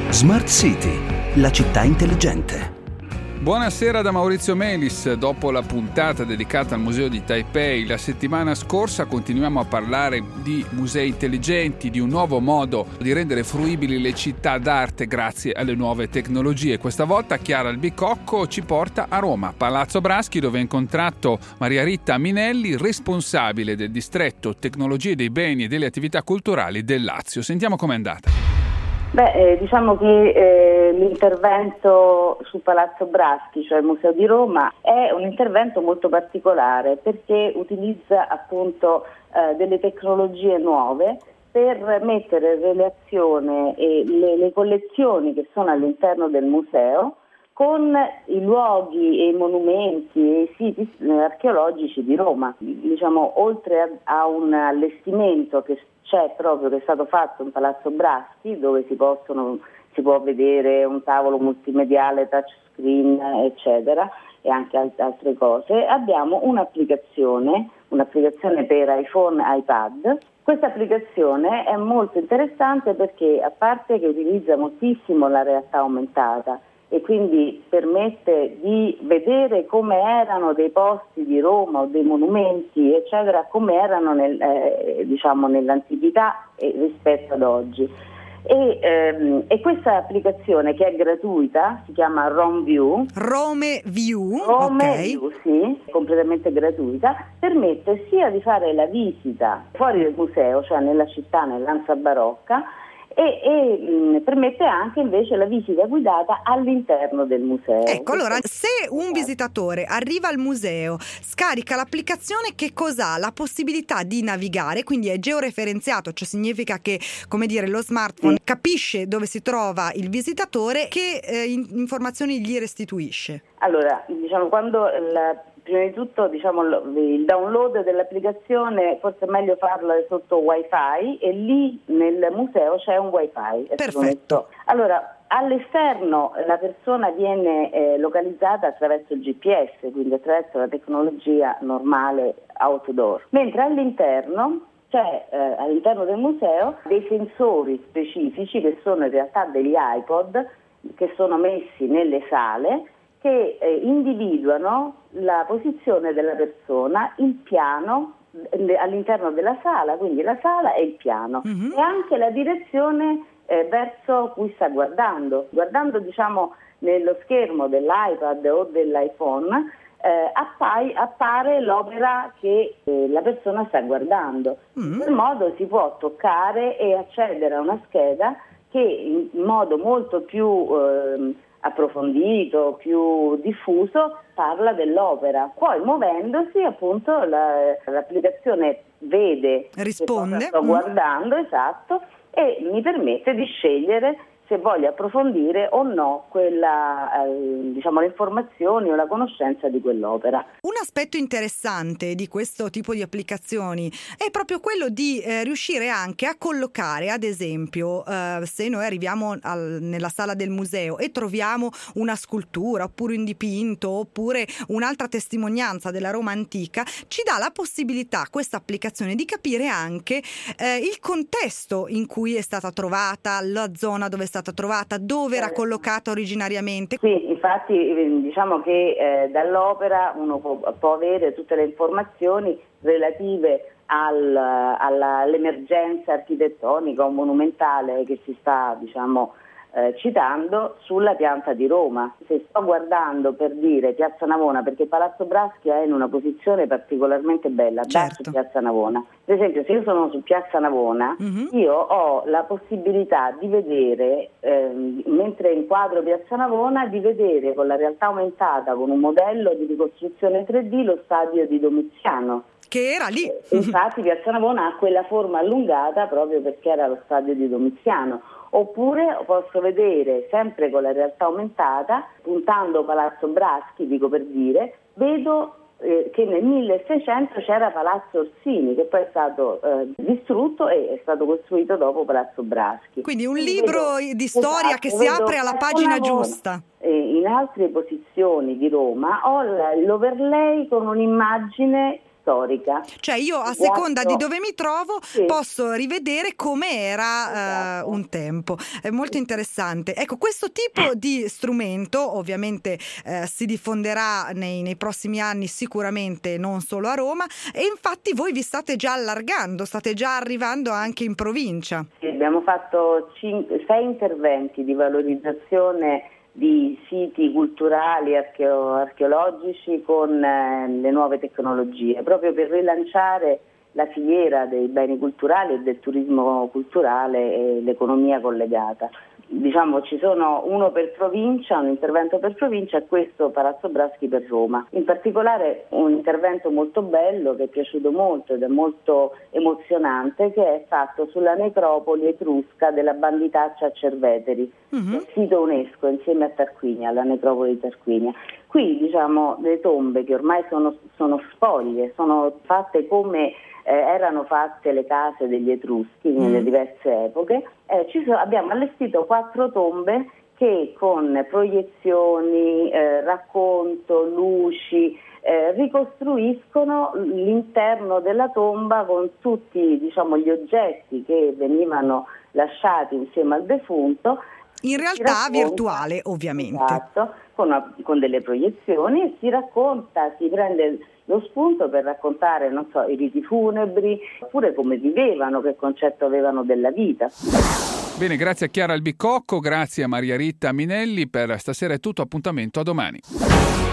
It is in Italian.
Smart City, la città intelligente. Buonasera da Maurizio Melis. Dopo la puntata dedicata al museo di Taipei la settimana scorsa continuiamo a parlare di musei intelligenti, di un nuovo modo di rendere fruibili le città d'arte grazie alle nuove tecnologie. Questa volta Chiara Albicocco ci porta a Roma, Palazzo Braschi, dove ha incontrato Maria Rita Minelli, responsabile del distretto tecnologie dei beni e delle attività culturali del Lazio. Sentiamo com'è andata. Diciamo che l'intervento su Palazzo Braschi, cioè il Museo di Roma, è un intervento molto particolare perché utilizza appunto delle tecnologie nuove per mettere in relazione le collezioni che sono all'interno del museo con i luoghi e i monumenti e i siti archeologici di Roma. Diciamo, oltre a un allestimento che c'è proprio, che è stato fatto in Palazzo Braschi, dove si può vedere un tavolo multimediale, touchscreen, eccetera, e anche altre cose, abbiamo un'applicazione per iPhone e iPad. Questa applicazione è molto interessante perché, a parte che utilizza moltissimo la realtà aumentata e quindi permette di vedere come erano dei posti di Roma o dei monumenti, eccetera, come erano nell'antichità rispetto ad oggi. E questa applicazione, che è gratuita, si chiama RomeView, sì, completamente gratuita, permette sia di fare la visita fuori del museo, cioè nella città, nell'Ansa Barocca, e permette anche invece la visita guidata all'interno del museo. Ecco, allora, se un visitatore arriva al museo, scarica l'applicazione, che cos'ha? La possibilità di navigare, quindi è georeferenziato, cioè significa che, come dire, lo smartphone capisce dove si trova il visitatore, che informazioni gli restituisce? Allora, prima di tutto, il download dell'applicazione forse è meglio farlo sotto wifi, e lì nel museo c'è un wifi. Perfetto. Allora, all'esterno la persona viene localizzata attraverso il GPS, quindi attraverso la tecnologia normale outdoor, mentre all'interno c'è all'interno del museo dei sensori specifici che sono in realtà degli iPod che sono messi nelle sale, che individuano la posizione della persona, il piano all'interno della sala, quindi la sala e il piano, e anche la direzione verso cui sta guardando. Guardando nello schermo dell'iPad o dell'iPhone appare l'opera che la persona sta guardando. In quel modo si può toccare e accedere a una scheda che in modo molto più approfondito, più diffuso, parla dell'opera. Poi, muovendosi, appunto l'applicazione vede, risponde, che cosa sto guardando, esatto, e mi permette di scegliere se voglio approfondire o no le informazioni o la conoscenza di quell'opera. Un aspetto interessante di questo tipo di applicazioni è proprio quello di riuscire anche a collocare, ad esempio, se noi arriviamo nella sala del museo e troviamo una scultura oppure un dipinto oppure un'altra testimonianza della Roma antica, ci dà la possibilità, questa applicazione, di capire anche il contesto in cui è stata trovata, la zona dove è stata trovata, dove era collocata originariamente. Sì, infatti diciamo che dall'opera uno può avere tutte le informazioni relative all'emergenza architettonica o monumentale che si sta citando sulla pianta di Roma. Se sto guardando, per dire, Piazza Navona, perché Palazzo Braschi è in una posizione particolarmente bella, certo, su Piazza Navona. Per esempio, se io sono su Piazza Navona, io ho la possibilità di vedere, mentre inquadro Piazza Navona, di vedere con la realtà aumentata, con un modello di ricostruzione 3D, lo stadio di Domiziano, che era lì. Infatti Piazza Navona ha quella forma allungata proprio perché era lo stadio di Domiziano. Oppure posso vedere, sempre con la realtà aumentata, puntando Palazzo Braschi, dico per dire, vedo che nel 1600 c'era Palazzo Orsini, che poi è stato distrutto e è stato costruito dopo Palazzo Braschi. Quindi un libro di storia, esatto, che si apre alla pagina giusta. In altre posizioni di Roma ho l'overlay con un'immagine storica. Cioè io a seconda di dove mi trovo posso rivedere come era un tempo. È molto interessante. Ecco, questo tipo di strumento ovviamente si diffonderà nei prossimi anni, sicuramente non solo a Roma, e infatti voi vi state già allargando, state già arrivando anche in provincia. Sì, abbiamo fatto 6 interventi di valorizzazione di siti culturali archeologici con le nuove tecnologie, proprio per rilanciare la filiera dei beni culturali e del turismo culturale e l'economia collegata. Diciamo ci sono uno per provincia, un intervento per provincia e questo Palazzo Braschi per Roma. In particolare un intervento molto bello che è piaciuto molto ed è molto emozionante, che è fatto sulla necropoli etrusca della Banditaccia a Cerveteri, sito UNESCO insieme a Tarquinia, alla necropoli di Tarquinia. Qui diciamo le tombe che ormai sono spoglie, sono fatte come erano fatte le case degli Etruschi nelle diverse epoche. Abbiamo allestito 4 tombe che con proiezioni, racconto, luci ricostruiscono l'interno della tomba con tutti gli oggetti che venivano lasciati insieme al defunto. In realtà virtuale, ovviamente. Esatto, con delle proiezioni, e si prende lo spunto per raccontare, i riti funebri, oppure come vivevano, che concetto avevano della vita. Bene, grazie a Chiara Albicocco, grazie a Maria Rita Minelli. Per stasera è tutto, appuntamento a domani.